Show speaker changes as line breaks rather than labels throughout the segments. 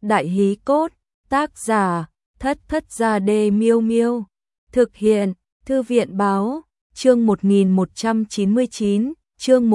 Đại hí cốt, tác giả, Thất Thất Gia Đê Miêu Miêu. Thực hiện, Thư viện báo, chương 1199, chương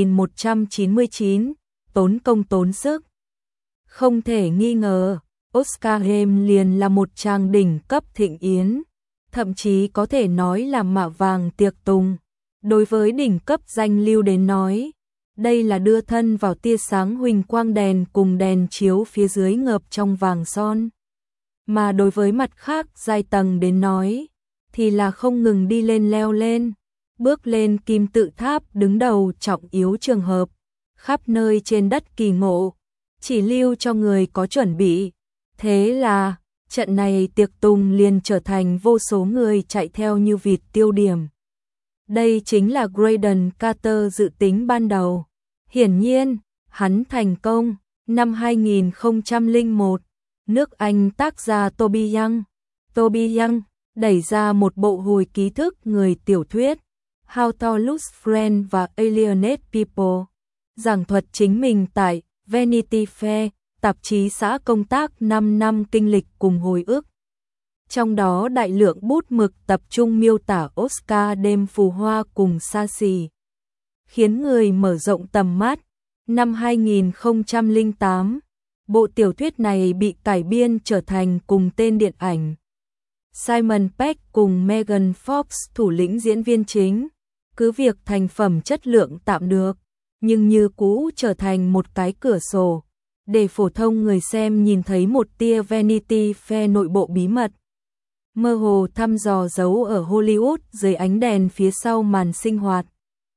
1199, tốn công tốn sức. Không thể nghi ngờ, Oscar Haim liền là một trang đỉnh cấp thịnh yến, thậm chí có thể nói là mạ vàng tiệc tùng. Đối với đỉnh cấp danh lưu đến nói, đây là đưa thân vào tia sáng huỳnh quang đèn cùng đèn chiếu phía dưới ngập trong vàng son. Mà đối với mặt khác giai tầng đến nói, thì là không ngừng đi lên leo lên, bước lên kim tự tháp đứng đầu trọng yếu trường hợp, khắp nơi trên đất kỳ ngộ, chỉ lưu cho người có chuẩn bị. Thế là, trận này tiệc tùng liền trở thành vô số người chạy theo như vịt tiêu điểm. Đây chính là Graydon Carter dự tính ban đầu. Hiển nhiên, hắn thành công. Năm 2001, nước Anh tác giả Toby Young đẩy ra một bộ hồi ký thức người tiểu thuyết How to Lose Friends và Alienate People, giảng thuật chính mình tại Vanity Fair, tạp chí xã công tác 5 năm kinh lịch cùng hồi ức. Trong đó đại lượng bút mực tập trung miêu tả Oscar đêm phù hoa cùng xa xỉ, khiến người mở rộng tầm mắt. Năm 2008, bộ tiểu thuyết này bị cải biên trở thành cùng tên điện ảnh. Simon Pegg cùng Megan Fox thủ lĩnh diễn viên chính, cứ việc thành phẩm chất lượng tạm được, nhưng như cũ trở thành một cái cửa sổ, để phổ thông người xem nhìn thấy một tia Vanity Fair nội bộ bí mật, mơ hồ thăm dò giấu ở Hollywood dưới ánh đèn phía sau màn sinh hoạt.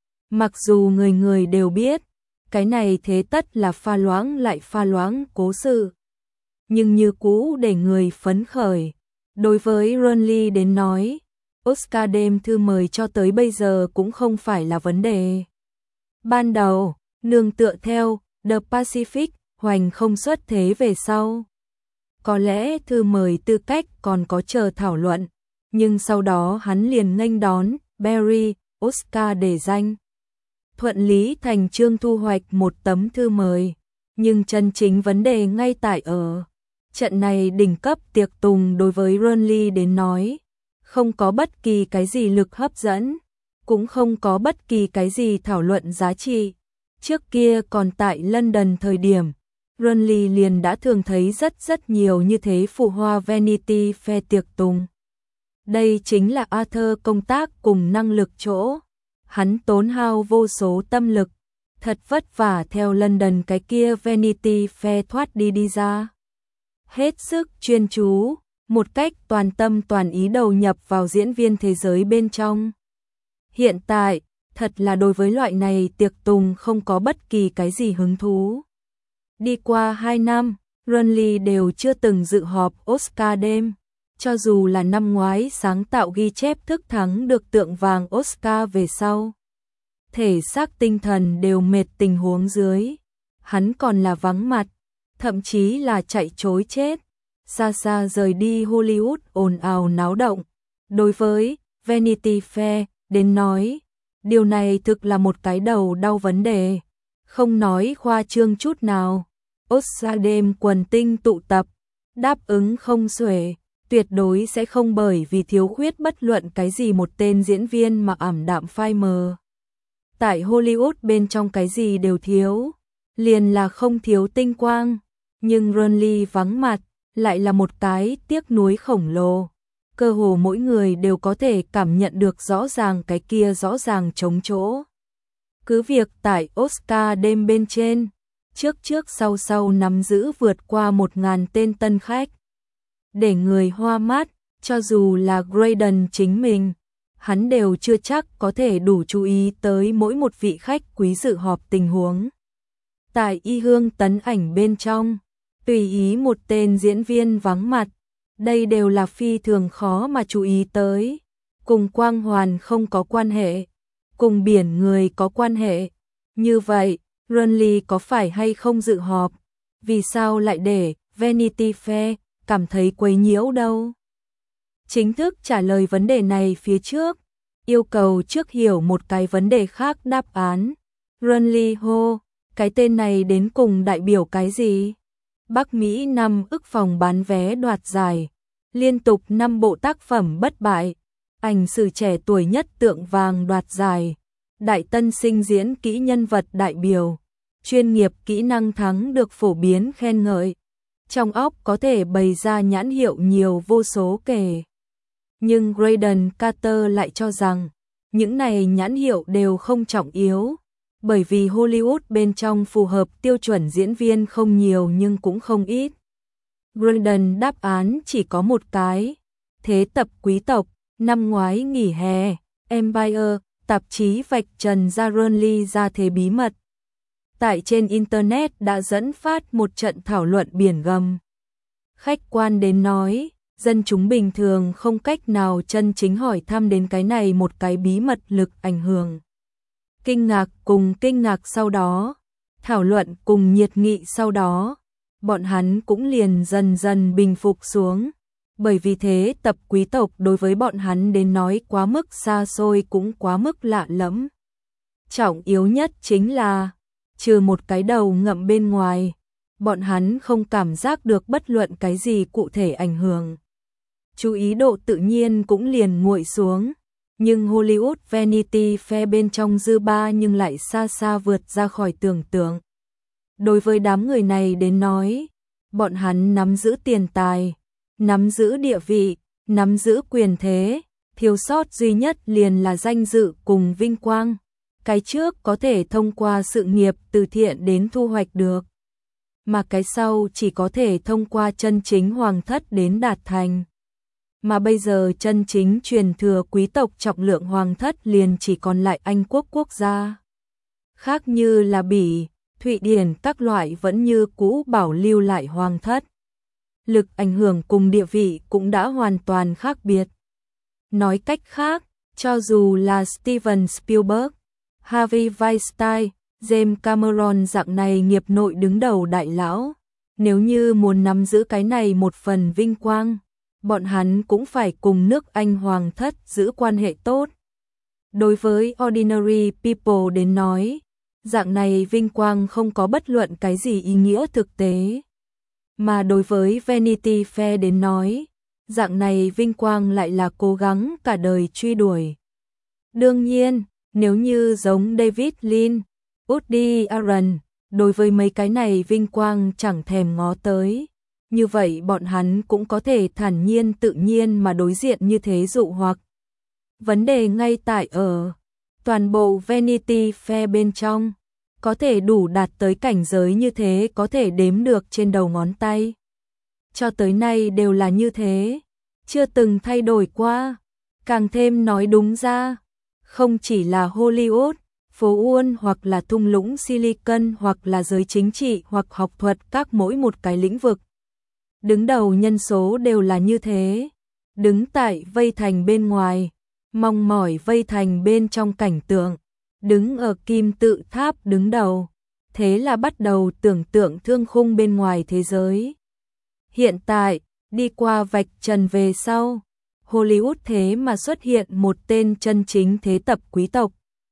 Mặc dù người người đều biết, cái này thế tất là pha loãng lại pha loãng cố sự, nhưng như cũ để người phấn khởi. Đối với Ronly đến nói, Oscar đêm thư mời cho tới bây giờ cũng không phải là vấn đề. Ban đầu, nương tựa theo The Pacific, hoành không xuất thế về sau. Có lẽ thư mời tư cách còn có chờ thảo luận, nhưng sau đó hắn liền nghênh đón Barry, Oscar để danh. Thuận lý thành chương thu hoạch một tấm thư mời, nhưng chân chính vấn đề ngay tại ở trận này đỉnh cấp tiệc tùng đối với Ronly đến nói, không có bất kỳ cái gì lực hấp dẫn, cũng không có bất kỳ cái gì thảo luận giá trị. Trước kia còn tại London thời điểm, Ronly liền đã thường thấy rất nhiều như thế phù hoa Vanity Fair tiệc tùng. Đây chính là Arthur công tác cùng năng lực chỗ. Hắn tốn hao vô số tâm lực, thật vất vả theo London cái kia Vanity Fair thoát đi ra. Hết sức chuyên chú, một cách toàn tâm toàn ý đầu nhập vào diễn viên thế giới bên trong. Hiện tại, thật là đối với loại này tiệc tùng không có bất kỳ cái gì hứng thú. Đi qua 2 năm, Ronly đều chưa từng dự họp Oscar đêm. Cho dù là năm ngoái sáng tạo ghi chép thức thắng được tượng vàng Oscar về sau, thể xác tinh thần đều mệt tình huống dưới, hắn còn là vắng mặt, thậm chí là chạy trối chết, xa xa rời đi Hollywood ồn ào náo động. Đối với Vanity Fair đến nói, điều này thực là một cái đầu đau vấn đề, không nói khoa trương chút nào. Oscar đêm quần tinh tụ tập, đáp ứng không xuể, tuyệt đối sẽ không bởi vì thiếu khuyết bất luận cái gì một tên diễn viên mà ảm đạm phai mờ. Tại Hollywood bên trong cái gì đều thiếu, liền là không thiếu tinh quang, nhưng Ronly vắng mặt, lại là một cái tiếc nuối khổng lồ. Cơ hồ mỗi người đều có thể cảm nhận được rõ ràng cái kia rõ ràng trống chỗ. Cứ việc tại Oscar đêm bên trên, trước sau nắm giữ vượt qua 1000 tên tân khách, để người hoa mắt, cho dù là Graydon chính mình, hắn đều chưa chắc có thể đủ chú ý tới mỗi một vị khách quý dự họp tình huống. Tại Y Hương tấn ảnh bên trong, tùy ý một tên diễn viên vắng mặt, đây đều là phi thường khó mà chú ý tới, cùng quang hoàn không có quan hệ, cùng biển người có quan hệ. Như vậy, Ronly có phải hay không dự họp? Vì sao lại để Vanity Fair cảm thấy quấy nhiễu đâu? Chính thức trả lời vấn đề này phía trước, yêu cầu trước hiểu một cái vấn đề khác đáp án. Ronly hô, cái tên này đến cùng đại biểu cái gì? Bắc Mỹ 5 ức phòng bán vé đoạt giải, liên tục 5 bộ tác phẩm bất bại, ảnh sử trẻ tuổi nhất Tượng Vàng đoạt giải, đại tân sinh diễn kỹ nhân vật đại biểu, chuyên nghiệp kỹ năng thắng được phổ biến khen ngợi. Trong óc có thể bày ra nhãn hiệu nhiều vô số kể. Nhưng Graydon Carter lại cho rằng, những này nhãn hiệu đều không trọng yếu, bởi vì Hollywood bên trong phù hợp tiêu chuẩn diễn viên không nhiều nhưng cũng không ít. Graydon đáp án chỉ có một cái, thế tập quý tộc. Năm ngoái nghỉ hè, Empire, tạp chí vạch trần ra Burnley ra thế bí mật. Tại trên Internet đã dẫn phát một trận thảo luận biển gầm. Khách quan đến nói, dân chúng bình thường không cách nào chân chính hỏi thăm đến cái này một cái bí mật lực ảnh hưởng. Kinh ngạc cùng kinh ngạc sau đó, thảo luận cùng nhiệt nghị sau đó, bọn hắn cũng liền dần dần bình phục xuống. Bởi vì thế tập quý tộc đối với bọn hắn đến nói quá mức xa xôi cũng quá mức lạ lẫm. Trọng yếu nhất chính là, trừ một cái đầu ngậm bên ngoài, bọn hắn không cảm giác được bất luận cái gì cụ thể ảnh hưởng. Chú ý độ tự nhiên cũng liền nguội xuống, nhưng Hollywood Vanity Fair bên trong dư ba nhưng lại xa xa vượt ra khỏi tưởng tượng. Đối với đám người này đến nói, bọn hắn nắm giữ tiền tài, nắm giữ địa vị, nắm giữ quyền thế, thiếu sót duy nhất liền là danh dự cùng vinh quang. Cái trước có thể thông qua sự nghiệp từ thiện đến thu hoạch được, mà cái sau chỉ có thể thông qua chân chính hoàng thất đến đạt thành. Mà bây giờ chân chính truyền thừa quý tộc trọng lượng hoàng thất liền chỉ còn lại Anh quốc quốc gia. Khác như là Bỉ, Thụy Điển các loại vẫn như cũ bảo lưu lại hoàng thất. Lực ảnh hưởng cùng địa vị cũng đã hoàn toàn khác biệt. Nói cách khác, cho dù là Steven Spielberg, Harvey Weinstein, James Cameron dạng này nghiệp nội đứng đầu đại lão, nếu như muốn nắm giữ cái này một phần vinh quang, bọn hắn cũng phải cùng nước Anh hoàng thất giữ quan hệ tốt. Đối với ordinary people đến nói, dạng này vinh quang không có bất luận cái gì ý nghĩa thực tế. Mà đối với Vanity Fair đến nói, dạng này vinh quang lại là cố gắng cả đời truy đuổi. Đương nhiên, nếu như giống David Lynch, Woody Allen, đối với mấy cái này vinh quang chẳng thèm ngó tới, như vậy bọn hắn cũng có thể thản nhiên tự nhiên mà đối diện như thế dụ hoặc. Vấn đề ngay tại ở, toàn bộ Vanity Fair bên trong, có thể đủ đạt tới cảnh giới như thế có thể đếm được trên đầu ngón tay. Cho tới nay đều là như thế, chưa từng thay đổi qua. Càng thêm nói đúng ra, không chỉ là Hollywood, phố Wall hoặc là thung lũng Silicon hoặc là giới chính trị hoặc học thuật các mỗi một cái lĩnh vực. Đứng đầu nhân số đều là như thế, đứng tại vây thành bên ngoài, mong mỏi vây thành bên trong cảnh tượng, đứng ở kim tự tháp đứng đầu, thế là bắt đầu tưởng tượng thương khung bên ngoài thế giới. Hiện tại, đi qua vạch trần về sau, Hollywood thế mà xuất hiện một tên chân chính thế tập quý tộc.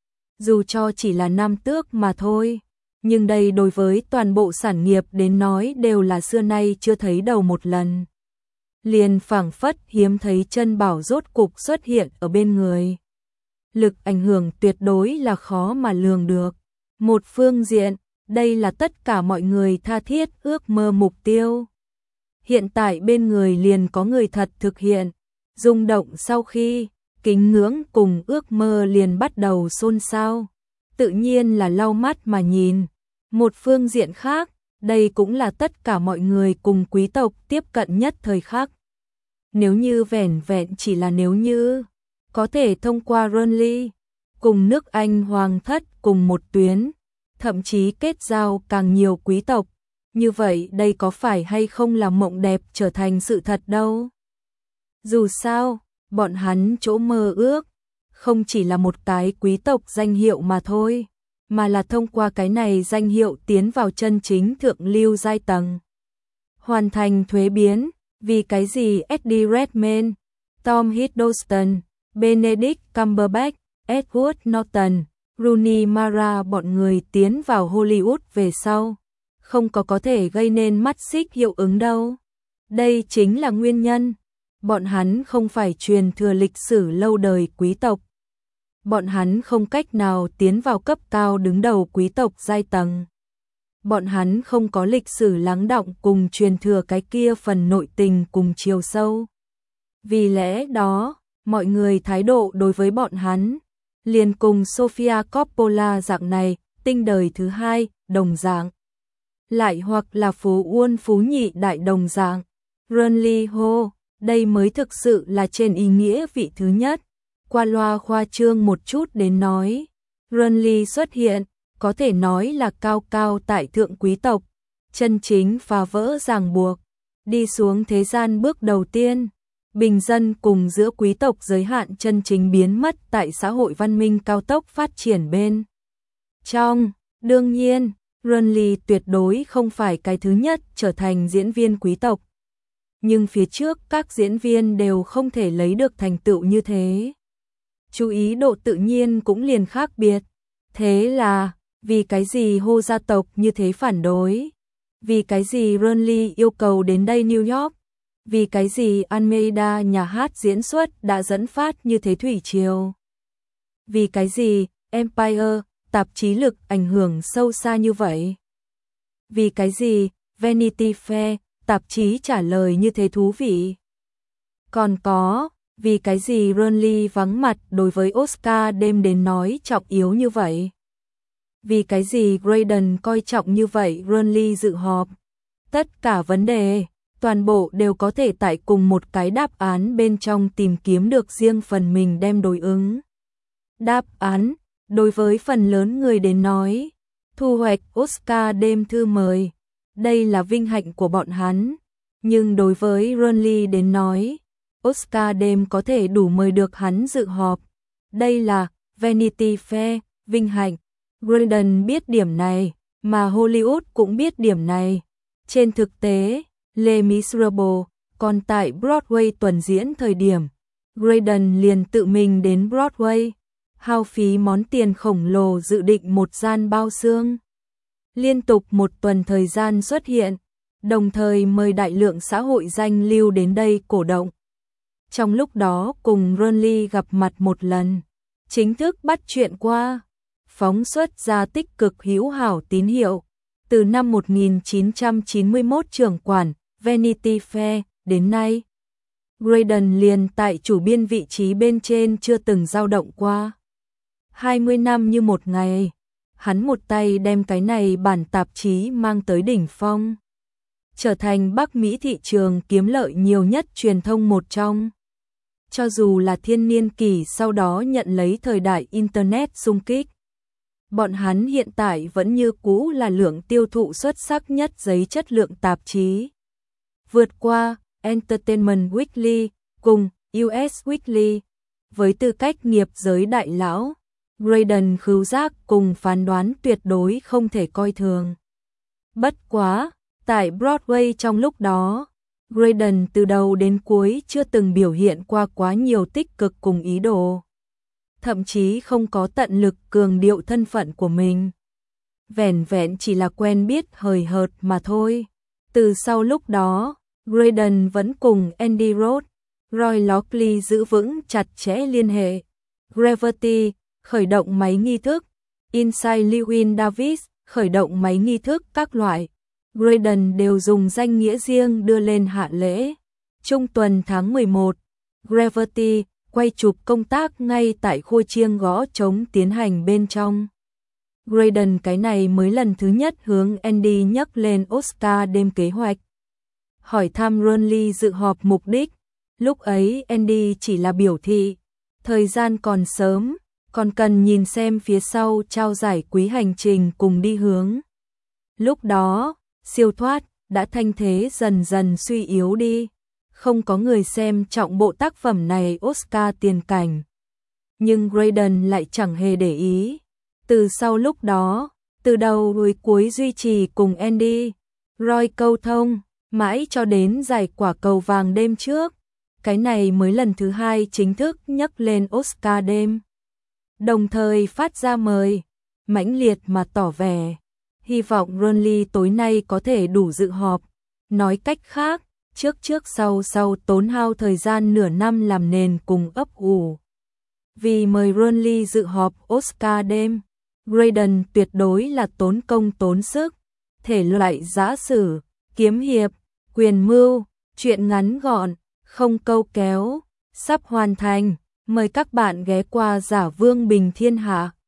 Dù cho chỉ là nam tước mà thôi, nhưng đây đối với toàn bộ sản nghiệp đến nói đều là xưa nay chưa thấy đầu một lần. Liền phảng phất hiếm thấy chân bảo rốt cục xuất hiện ở bên người. Lực ảnh hưởng tuyệt đối là khó mà lường được. Một phương diện, đây là tất cả mọi người tha thiết ước mơ mục tiêu. Hiện tại bên người liền có người thật thực hiện, rung động sau khi, kính ngưỡng cùng ước mơ liền bắt đầu xôn xao. Tự nhiên là lau mắt mà nhìn. Một phương diện khác, đây cũng là tất cả mọi người cùng quý tộc tiếp cận nhất thời khắc. Nếu như vẻn vẹn chỉ là nếu như có thể thông qua Burnley, cùng nước Anh hoàng thất cùng một tuyến, thậm chí kết giao càng nhiều quý tộc, như vậy đây có phải hay không là mộng đẹp trở thành sự thật đâu. Dù sao, bọn hắn chỗ mơ ước, không chỉ là một cái quý tộc danh hiệu mà thôi, mà là thông qua cái này danh hiệu tiến vào chân chính thượng lưu giai tầng. Hoàn thành thuế biến, vì cái gì Eddie Redmayne, Tom Hiddleston, Benedict Cumberbatch, Edward Norton, Rooney Mara bọn người tiến vào Hollywood về sau, không có thể gây nên mắt xích hiệu ứng đâu. Đây chính là nguyên nhân. Bọn hắn không phải truyền thừa lịch sử lâu đời quý tộc. Bọn hắn không cách nào tiến vào cấp cao đứng đầu quý tộc giai tầng. Bọn hắn không có lịch sử lắng đọng cùng truyền thừa cái kia phần nội tình cùng chiều sâu. Vì lẽ đó, mọi người thái độ đối với bọn hắn, liền cùng Sofia Coppola dạng này, tinh đời thứ hai, đồng dạng. Lại hoặc là Phú Uôn Phú Nhị đại đồng dạng. Renly Ho, đây mới thực sự là trên ý nghĩa vị thứ nhất. Qua loa khoa trương một chút đến nói, Renly xuất hiện, có thể nói là cao cao tại thượng quý tộc, chân chính phá vỡ ràng buộc, đi xuống thế gian bước đầu tiên. Bình dân cùng giữa quý tộc giới hạn chân chính biến mất tại xã hội văn minh cao tốc phát triển bên trong. Đương nhiên, Renly tuyệt đối không phải cái thứ nhất trở thành diễn viên quý tộc. Nhưng phía trước các diễn viên đều không thể lấy được thành tựu như thế. Chú ý độ tự nhiên cũng liền khác biệt. Thế là, vì cái gì Ho gia tộc như thế phản đối? Vì cái gì Renly yêu cầu đến đây New York? Vì cái gì Almeida nhà hát diễn xuất đã dẫn phát như thế thủy triều? Vì cái gì Empire, tạp chí lực ảnh hưởng sâu xa như vậy? Vì cái gì Vanity Fair, tạp chí trả lời như thế thú vị? Còn có, vì cái gì Renly vắng mặt đối với Oscar đêm đến nói trọng yếu như vậy? Vì cái gì Graydon coi trọng như vậy Renly dự họp? Tất cả vấn đề, toàn bộ đều có thể tại cùng một cái đáp án bên trong tìm kiếm được riêng phần mình đem đối ứng. Đáp án, đối với phần lớn người đến nói, thu hoạch Oscar đêm thư mời, đây là vinh hạnh của bọn hắn. Nhưng đối với Renly đến nói, Oscar đêm có thể đủ mời được hắn dự họp. Đây là Vanity Fair, vinh hạnh. Graydon biết điểm này, mà Hollywood cũng biết điểm này. Trên thực tế, Les Miserables còn tại Broadway tuần diễn thời điểm, Graydon liền tự mình đến Broadway, hao phí món tiền khổng lồ dự định một gian bao xương. Liên tục một tuần thời gian xuất hiện, đồng thời mời đại lượng xã hội danh lưu đến đây cổ động. Trong lúc đó cùng Renly gặp mặt một lần, chính thức bắt chuyện qua, phóng xuất ra tích cực hữu hảo tín hiệu. Từ năm 1991 trưởng quản Vanity Fair đến nay, Graydon liền tại chủ biên vị trí bên trên chưa từng dao động qua. 20 năm như một ngày, hắn một tay đem cái này bản tạp chí mang tới đỉnh phong, trở thành Bắc Mỹ thị trường kiếm lợi nhiều nhất truyền thông một trong. Cho dù là thiên niên kỷ sau đó nhận lấy thời đại Internet xung kích, bọn hắn hiện tại vẫn như cũ là lượng tiêu thụ xuất sắc nhất giấy chất lượng tạp chí. Vượt qua Entertainment Weekly cùng US Weekly. Với tư cách nghiệp giới đại lão, Graydon khứu giác cùng phán đoán tuyệt đối không thể coi thường. Bất quá, tại Broadway trong lúc đó, Graydon từ đầu đến cuối chưa từng biểu hiện qua quá nhiều tích cực cùng ý đồ. Thậm chí không có tận lực cường điệu thân phận của mình. Vẻn vẹn chỉ là quen biết hời hợt mà thôi. Từ sau lúc đó, Graydon vẫn cùng Andy Roth, Roy Lockley giữ vững chặt chẽ liên hệ. Gravity khởi động máy nghi thức, Inside Llewyn Davis khởi động máy nghi thức các loại. Graydon đều dùng danh nghĩa riêng đưa lên hạ lễ. Trung tuần tháng 11, Gravity quay chụp công tác ngay tại khu chiêng gõ trống tiến hành bên trong. Graydon cái này mới lần thứ nhất hướng Andy nhắc lên Oscar đêm kế hoạch. Hỏi thăm Renly dự họp mục đích, lúc ấy Andy chỉ là biểu thị, thời gian còn sớm, còn cần nhìn xem phía sau trao giải quý hành trình cùng đi hướng. Lúc đó, siêu thoát đã thanh thế dần dần suy yếu đi, không có người xem trọng bộ tác phẩm này Oscar tiền cảnh. Nhưng Graydon lại chẳng hề để ý. Từ sau lúc đó, từ đầu đến cuối duy trì cùng Andy, Roy câu thông, mãi cho đến giải quả cầu vàng đêm trước. Cái này mới lần thứ hai chính thức nhắc lên Oscar đêm. Đồng thời phát ra mời, mãnh liệt mà tỏ vẻ, Hy vọng Burnley tối nay có thể đủ dự họp. Nói cách khác, trước sau tốn hao thời gian nửa năm làm nền cùng ấp ủ. Vì mời Burnley dự họp Oscar đêm, Graydon tuyệt đối là tốn công tốn sức. Thể loại giã sử, kiếm hiệp, quyền mưu, truyện ngắn gọn, không câu kéo, sắp hoàn thành. Mời các bạn ghé qua Giả Vương Bình Thiên Hạ.